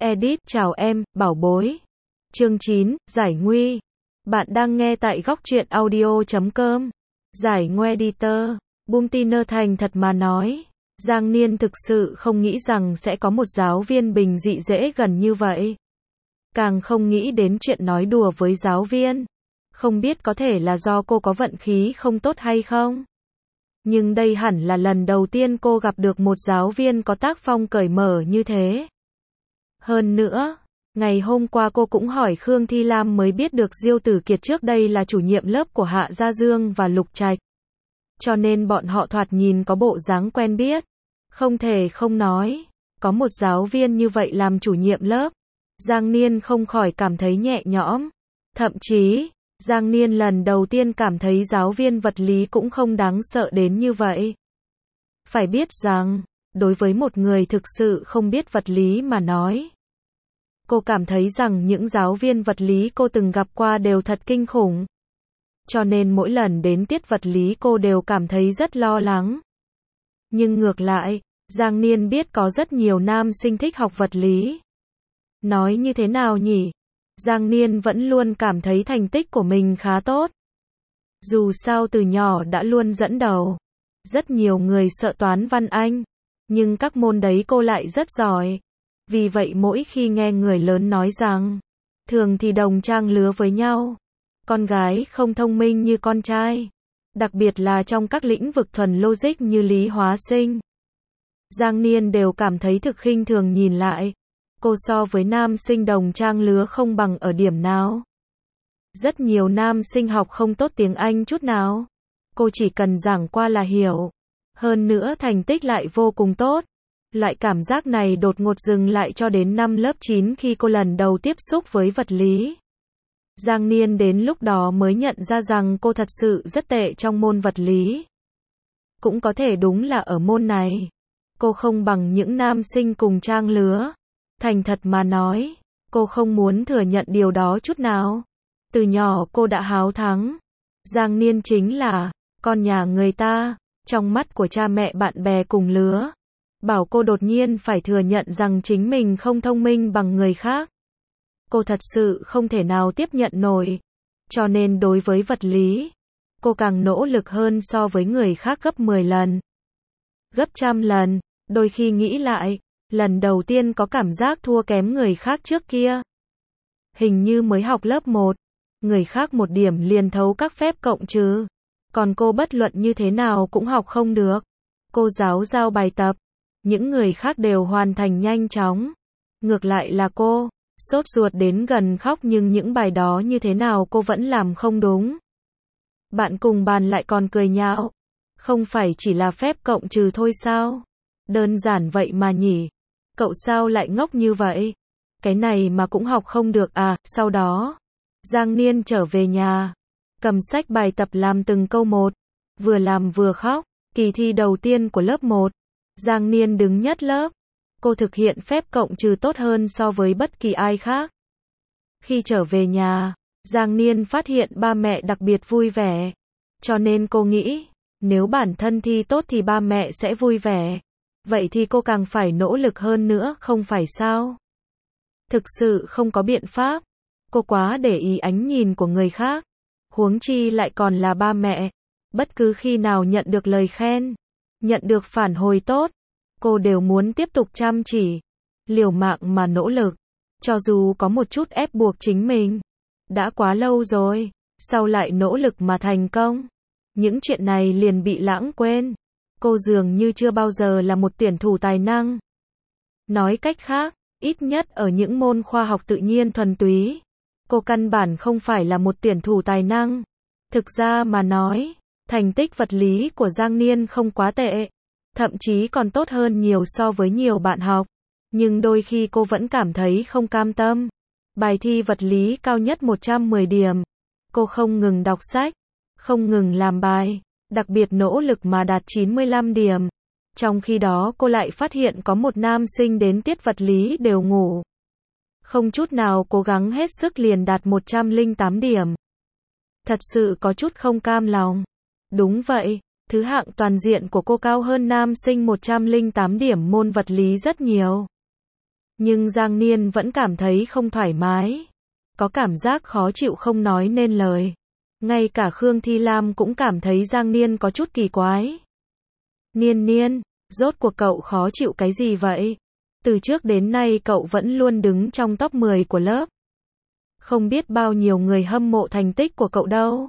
Edit, chào em, bảo bối. Chương 9, Giải nguy. Bạn đang nghe tại góc truyện audio.com. Giải nguy editor. Boomtiner thành thật mà nói. Giang Niên thực sự không nghĩ rằng sẽ có một giáo viên bình dị dễ gần như vậy. Càng không nghĩ đến chuyện nói đùa với giáo viên. Không biết có thể là do cô có vận khí không tốt hay không? Nhưng đây hẳn là lần đầu tiên cô gặp được một giáo viên có tác phong cởi mở như thế. Hơn nữa, ngày hôm qua cô cũng hỏi Khương Thi Lam mới biết được Diêu Tử Kiệt trước đây là chủ nhiệm lớp của Hạ Gia Dương và Lục Trạch. Cho nên bọn họ thoạt nhìn có bộ dáng quen biết. Không thể không nói, có một giáo viên như vậy làm chủ nhiệm lớp. Giang Niên không khỏi cảm thấy nhẹ nhõm. Thậm chí, Giang Niên lần đầu tiên cảm thấy giáo viên vật lý cũng không đáng sợ đến như vậy. Phải biết rằng, đối với một người thực sự không biết vật lý mà nói, cô cảm thấy rằng những giáo viên vật lý cô từng gặp qua đều thật kinh khủng. Cho nên mỗi lần đến tiết vật lý cô đều cảm thấy rất lo lắng. Nhưng ngược lại, Giang Niên biết có rất nhiều nam sinh thích học vật lý. Nói như thế nào nhỉ? Giang Niên vẫn luôn cảm thấy thành tích của mình khá tốt. Dù sao từ nhỏ đã luôn dẫn đầu. Rất nhiều người sợ toán văn Anh. Nhưng các môn đấy cô lại rất giỏi. Vì vậy mỗi khi nghe người lớn nói rằng, thường thì đồng trang lứa với nhau, con gái không thông minh như con trai. Đặc biệt là trong các lĩnh vực thuần logic như lý hóa sinh. Giang Niên đều cảm thấy thực khinh thường nhìn lại. Cô so với nam sinh đồng trang lứa không bằng ở điểm nào. Rất nhiều nam sinh học không tốt tiếng Anh chút nào. Cô chỉ cần giảng qua là hiểu. Hơn nữa thành tích lại vô cùng tốt. Loại cảm giác này đột ngột dừng lại cho đến năm lớp 9 khi cô lần đầu tiếp xúc với vật lý. Giang Niên đến lúc đó mới nhận ra rằng cô thật sự rất tệ trong môn vật lý. Cũng có thể đúng là ở môn này, cô không bằng những nam sinh cùng trang lứa. Thành thật mà nói, cô không muốn thừa nhận điều đó chút nào. Từ nhỏ cô đã háo thắng. Giang Niên chính là con nhà người ta, trong mắt của cha mẹ bạn bè cùng lứa. Bảo cô đột nhiên phải thừa nhận rằng chính mình không thông minh bằng người khác. Cô thật sự không thể nào tiếp nhận nổi. Cho nên đối với vật lý, cô càng nỗ lực hơn so với người khác gấp 10 lần. Gấp trăm lần, đôi khi nghĩ lại, lần đầu tiên có cảm giác thua kém người khác trước kia. Hình như mới học lớp 1, người khác một điểm liền thấu các phép cộng trừ. Còn cô bất luận như thế nào cũng học không được. Cô giáo giao bài tập, những người khác đều hoàn thành nhanh chóng. Ngược lại là cô, sốt ruột đến gần khóc nhưng những bài đó như thế nào cô vẫn làm không đúng. Bạn cùng bàn lại còn cười nhạo. Không phải chỉ là phép cộng trừ thôi sao? Đơn giản vậy mà nhỉ? Cậu sao lại ngốc như vậy? Cái này mà cũng học không được à? Sau đó, Giang Niên trở về nhà, cầm sách bài tập làm từng câu một, vừa làm vừa khóc. Kỳ thi đầu tiên của lớp 1, Giang Niên đứng nhất lớp. Cô thực hiện phép cộng trừ tốt hơn so với bất kỳ ai khác. Khi trở về nhà, Giang Niên phát hiện ba mẹ đặc biệt vui vẻ. Cho nên cô nghĩ, nếu bản thân thi tốt thì ba mẹ sẽ vui vẻ. Vậy thì cô càng phải nỗ lực hơn nữa, không phải sao? Thực sự không có biện pháp. Cô quá để ý ánh nhìn của người khác. Huống chi lại còn là ba mẹ. Bất cứ khi nào nhận được lời khen, nhận được phản hồi tốt, cô đều muốn tiếp tục chăm chỉ, liều mạng mà nỗ lực. Cho dù có một chút ép buộc chính mình. Đã quá lâu rồi, sau lại nỗ lực mà thành công. Những chuyện này liền bị lãng quên. Cô dường như chưa bao giờ là một tuyển thủ tài năng. Nói cách khác, ít nhất ở những môn khoa học tự nhiên thuần túy, cô căn bản không phải là một tuyển thủ tài năng. Thực ra mà nói, thành tích vật lý của Giang Niên không quá tệ. Thậm chí còn tốt hơn nhiều so với nhiều bạn học. Nhưng đôi khi cô vẫn cảm thấy không cam tâm. Bài thi vật lý cao nhất 110 điểm. Cô không ngừng đọc sách, không ngừng làm bài, đặc biệt nỗ lực mà đạt 95 điểm. Trong khi đó cô lại phát hiện có một nam sinh đến tiết vật lý đều ngủ. Không chút nào cố gắng hết sức liền đạt 108 điểm. Thật sự có chút không cam lòng. Đúng vậy, thứ hạng toàn diện của cô cao hơn nam sinh 108 điểm môn vật lý rất nhiều. Nhưng Giang Niên vẫn cảm thấy không thoải mái. Có cảm giác khó chịu không nói nên lời. Ngay cả Khương Thi Lam cũng cảm thấy Giang Niên có chút kỳ quái. Niên, rốt cuộc cậu khó chịu cái gì vậy? Từ trước đến nay cậu vẫn luôn đứng trong top 10 của lớp. Không biết bao nhiêu người hâm mộ thành tích của cậu đâu.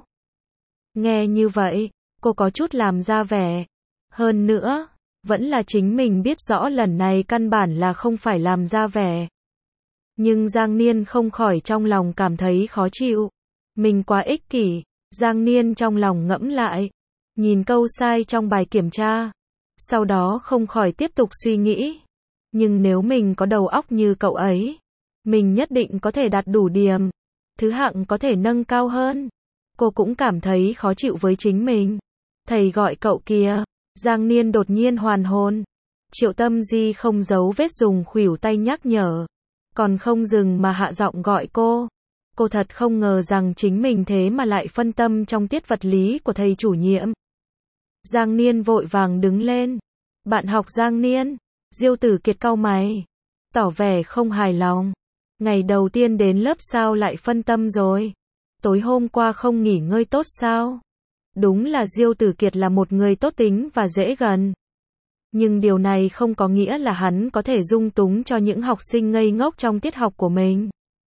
Nghe như vậy, cô có chút làm ra vẻ. Hơn nữa, vẫn là chính mình biết rõ lần này căn bản là không phải làm ra vẻ. Nhưng Giang Niên không khỏi trong lòng cảm thấy khó chịu. Mình quá ích kỷ. Giang Niên trong lòng ngẫm lại. Nhìn câu sai trong bài kiểm tra. Sau đó không khỏi tiếp tục suy nghĩ. Nhưng nếu mình có đầu óc như cậu ấy, mình nhất định có thể đạt đủ điểm. Thứ hạng có thể nâng cao hơn. Cô cũng cảm thấy khó chịu với chính mình. Thầy gọi cậu kìa. Giang Niên đột nhiên hoàn hồn. Triệu Tâm Di không giấu vết dùng khuỷu tay nhắc nhở. Còn không dừng mà hạ giọng gọi cô. Cô thật không ngờ rằng chính mình thế mà lại phân tâm trong tiết vật lý của thầy chủ nhiệm. Giang Niên vội vàng đứng lên. Bạn học Giang Niên. Diêu Tử Kiệt cau mày. Tỏ vẻ không hài lòng. Ngày đầu tiên đến lớp sao lại phân tâm rồi? Tối hôm qua không nghỉ ngơi tốt sao? Đúng là Diêu Tử Kiệt là một người tốt tính và dễ gần. Nhưng điều này không có nghĩa là hắn có thể dung túng cho những học sinh ngây ngốc trong tiết học của mình.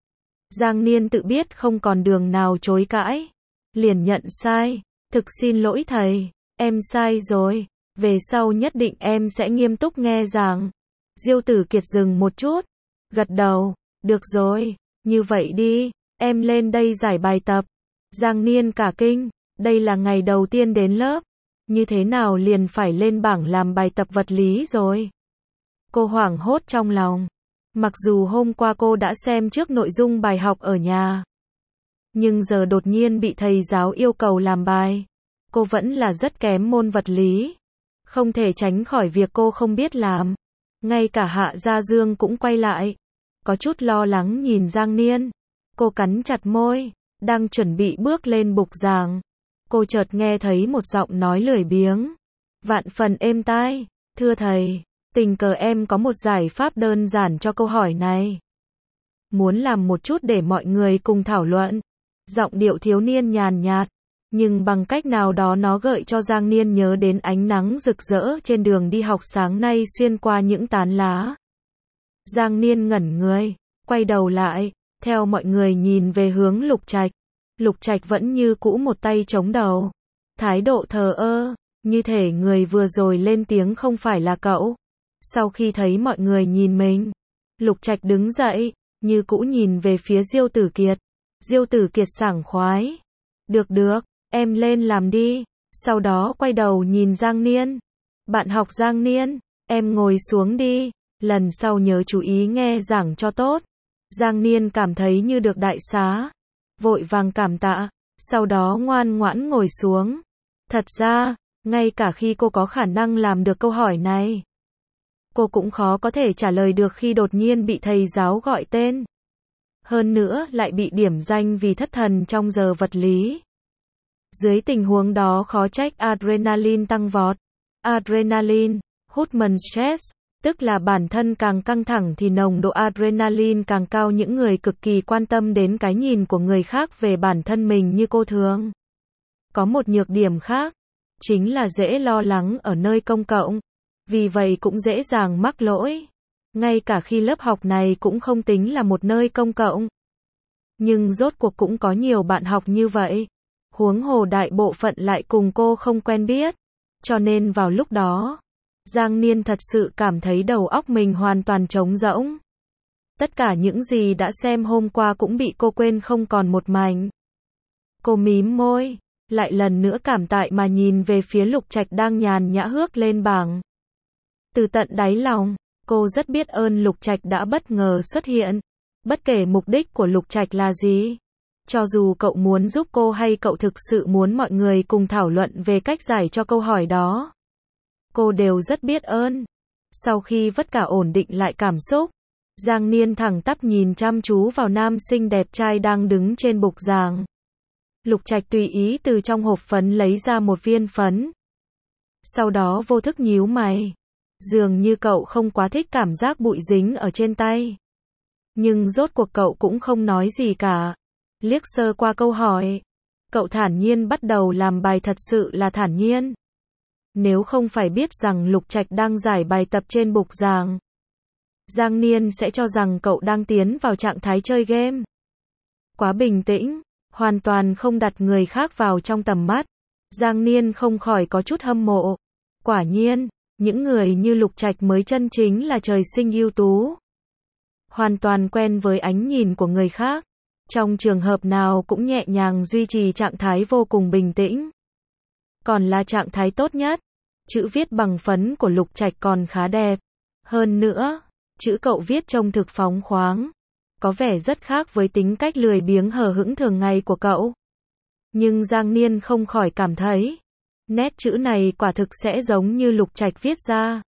Giang Niên tự biết không còn đường nào chối cãi. Liền nhận sai. Thực xin lỗi thầy. Em sai rồi. Về sau nhất định em sẽ nghiêm túc nghe giảng. Diêu Tử Kiệt dừng một chút. Gật đầu. Được rồi. Như vậy đi. Em lên đây giải bài tập. Giang Niên cả kinh. Đây là ngày đầu tiên đến lớp. Như thế nào liền phải lên bảng làm bài tập vật lý rồi. Cô hoảng hốt trong lòng. Mặc dù hôm qua cô đã xem trước nội dung bài học ở nhà. Nhưng giờ đột nhiên bị thầy giáo yêu cầu làm bài. Cô vẫn là rất kém môn vật lý. Không thể tránh khỏi việc cô không biết làm. Ngay cả Hạ Gia Dương cũng quay lại. Có chút lo lắng nhìn Giang Niên. Cô cắn chặt môi. Đang chuẩn bị bước lên bục giảng. Cô chợt nghe thấy một giọng nói lười biếng. Vạn phần êm tai. Thưa thầy, tình cờ em có một giải pháp đơn giản cho câu hỏi này. Muốn làm một chút để mọi người cùng thảo luận. Giọng điệu thiếu niên nhàn nhạt. Nhưng bằng cách nào đó nó gợi cho Giang Niên nhớ đến ánh nắng rực rỡ trên đường đi học sáng nay xuyên qua những tán lá. Giang Niên ngẩn người, quay đầu lại, theo mọi người nhìn về hướng Lục Trạch. Lục Trạch vẫn như cũ một tay chống đầu. Thái độ thờ ơ, như thể người vừa rồi lên tiếng không phải là cậu. Sau khi thấy mọi người nhìn mình, Lục Trạch đứng dậy, như cũ nhìn về phía Diêu Tử Kiệt. Diêu Tử Kiệt sảng khoái. Được, em lên làm đi. Sau đó quay đầu nhìn Giang Niên. Bạn học Giang Niên, em ngồi xuống đi. Lần sau nhớ chú ý nghe giảng cho tốt. Giang Niên cảm thấy như được đại xá. Vội vàng cảm tạ. Sau đó ngoan ngoãn ngồi xuống. Thật ra, ngay cả khi cô có khả năng làm được câu hỏi này, cô cũng khó có thể trả lời được khi đột nhiên bị thầy giáo gọi tên. Hơn nữa lại bị điểm danh vì thất thần trong giờ vật lý. Dưới tình huống đó khó trách adrenaline tăng vọt. Adrenaline, hormone stress, tức là bản thân càng căng thẳng thì nồng độ adrenaline càng cao. Những người cực kỳ quan tâm đến cái nhìn của người khác về bản thân mình như cô thường có một nhược điểm khác, chính là dễ lo lắng ở nơi công cộng. Vì vậy cũng dễ dàng mắc lỗi. Ngay cả khi lớp học này cũng không tính là một nơi công cộng. Nhưng rốt cuộc cũng có nhiều bạn học như vậy. Huống hồ đại bộ phận lại cùng cô không quen biết. Cho nên vào lúc đó, Giang Niên thật sự cảm thấy đầu óc mình hoàn toàn trống rỗng. Tất cả những gì đã xem hôm qua cũng bị cô quên không còn một mảnh. Cô mím môi, lại lần nữa cảm tạ mà nhìn về phía Lục Trạch đang nhàn nhã hước lên bảng. Từ tận đáy lòng, cô rất biết ơn Lục Trạch đã bất ngờ xuất hiện. Bất kể mục đích của Lục Trạch là gì, cho dù cậu muốn giúp cô hay cậu thực sự muốn mọi người cùng thảo luận về cách giải cho câu hỏi đó, cô đều rất biết ơn. Sau khi vất cả ổn định lại cảm xúc, Giang Niên thẳng tắp nhìn chăm chú vào nam sinh đẹp trai đang đứng trên bục giảng. Lục Trạch tùy ý từ trong hộp phấn lấy ra một viên phấn. Sau đó vô thức nhíu mày. Dường như cậu không quá thích cảm giác bụi dính ở trên tay. Nhưng rốt cuộc cậu cũng không nói gì cả. Liếc sơ qua câu hỏi. Cậu thản nhiên bắt đầu làm bài, thật sự là thản nhiên. Nếu không phải biết rằng Lục Trạch đang giải bài tập trên bục giảng, Giang Niên sẽ cho rằng cậu đang tiến vào trạng thái chơi game. Quá bình tĩnh, hoàn toàn không đặt người khác vào trong tầm mắt. Giang Niên không khỏi có chút hâm mộ. Quả nhiên, những người như Lục Trạch mới chân chính là trời sinh ưu tú. Hoàn toàn quen với ánh nhìn của người khác. Trong trường hợp nào cũng nhẹ nhàng duy trì trạng thái vô cùng bình tĩnh. Còn là trạng thái tốt nhất. Chữ viết bằng phấn của Lục Trạch còn khá đẹp. Hơn nữa, chữ cậu viết trông thực phóng khoáng. Có vẻ rất khác với tính cách lười biếng hờ hững thường ngày của cậu. Nhưng Giang Niên không khỏi cảm thấy, nét chữ này quả thực sẽ giống như Lục Trạch viết ra.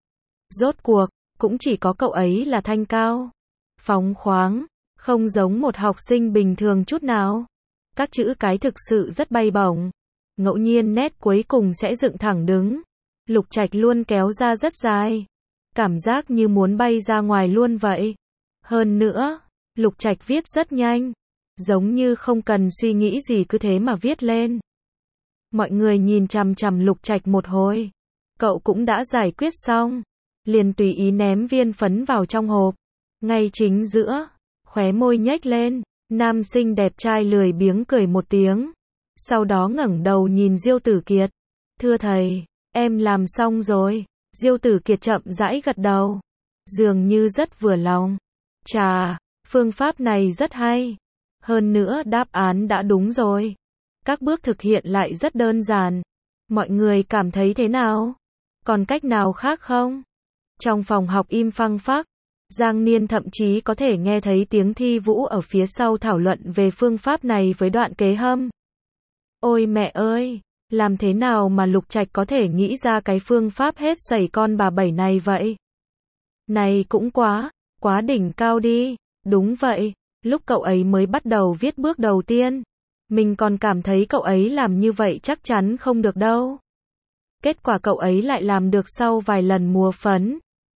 Rốt cuộc, cũng chỉ có cậu ấy là thanh cao, phóng khoáng, không giống một học sinh bình thường chút nào. Các chữ cái thực sự rất bay bổng. Ngẫu nhiên nét cuối cùng sẽ dựng thẳng đứng. Lục Trạch luôn kéo ra rất dài. Cảm giác như muốn bay ra ngoài luôn vậy. Hơn nữa, Lục Trạch viết rất nhanh. Giống như không cần suy nghĩ gì cứ thế mà viết lên. Mọi người nhìn chằm chằm Lục Trạch một hồi. Cậu cũng đã giải quyết xong. Liền tùy ý ném viên phấn vào trong hộp. Ngay chính giữa, khóe môi nhếch lên. Nam sinh đẹp trai lười biếng cười một tiếng. Sau đó ngẩng đầu nhìn Diêu Tử Kiệt. Thưa thầy, em làm xong rồi. Diêu Tử Kiệt chậm rãi gật đầu. Dường như rất vừa lòng. Chà, phương pháp này rất hay. Hơn nữa đáp án đã đúng rồi. Các bước thực hiện lại rất đơn giản. Mọi người cảm thấy thế nào? Còn cách nào khác không? Trong phòng học im phăng phắc, Giang Niên thậm chí có thể nghe thấy tiếng Thi Vũ ở phía sau thảo luận về phương pháp này với Đoạn Kế Hâm. Ôi mẹ ơi, làm thế nào mà Lục Trạch có thể nghĩ ra cái phương pháp hết sẩy con bà bảy này vậy? Này cũng quá đỉnh cao đi. Đúng vậy, lúc cậu ấy mới bắt đầu viết bước đầu tiên, mình còn cảm thấy cậu ấy làm như vậy chắc chắn không được đâu. Kết quả cậu ấy lại làm được sau vài lần múa phấn.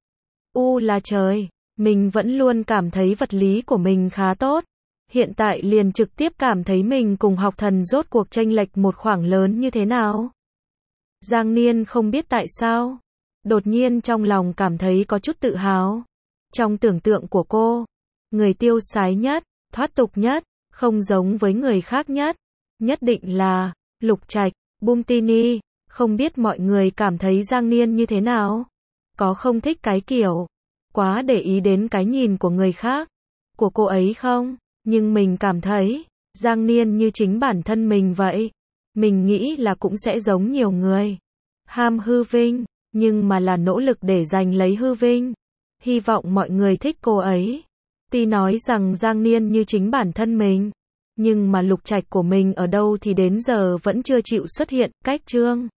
Là trời, mình vẫn luôn cảm thấy vật lý của mình khá tốt. Hiện tại liền trực tiếp cảm thấy mình cùng học thần rốt cuộc chênh lệch một khoảng lớn như thế nào. Giang Niên không biết tại sao, đột nhiên trong lòng cảm thấy có chút tự hào. Trong tưởng tượng của cô, người tiêu sái nhất, thoát tục nhất, không giống với người khác nhất, nhất định là Lục Trạch, Bumtini. Không biết mọi người cảm thấy Giang Niên như thế nào? Có không thích cái kiểu quá để ý đến cái nhìn của người khác của cô ấy không? Nhưng mình cảm thấy Giang Niên như chính bản thân mình vậy. Mình nghĩ là cũng sẽ giống nhiều người, ham hư vinh, nhưng mà là nỗ lực để giành lấy hư vinh. Hy vọng mọi người thích cô ấy. Tuy nói rằng Giang Niên như chính bản thân mình, nhưng mà Lục Trạch của mình ở đâu thì đến giờ vẫn chưa chịu xuất hiện. Cách chương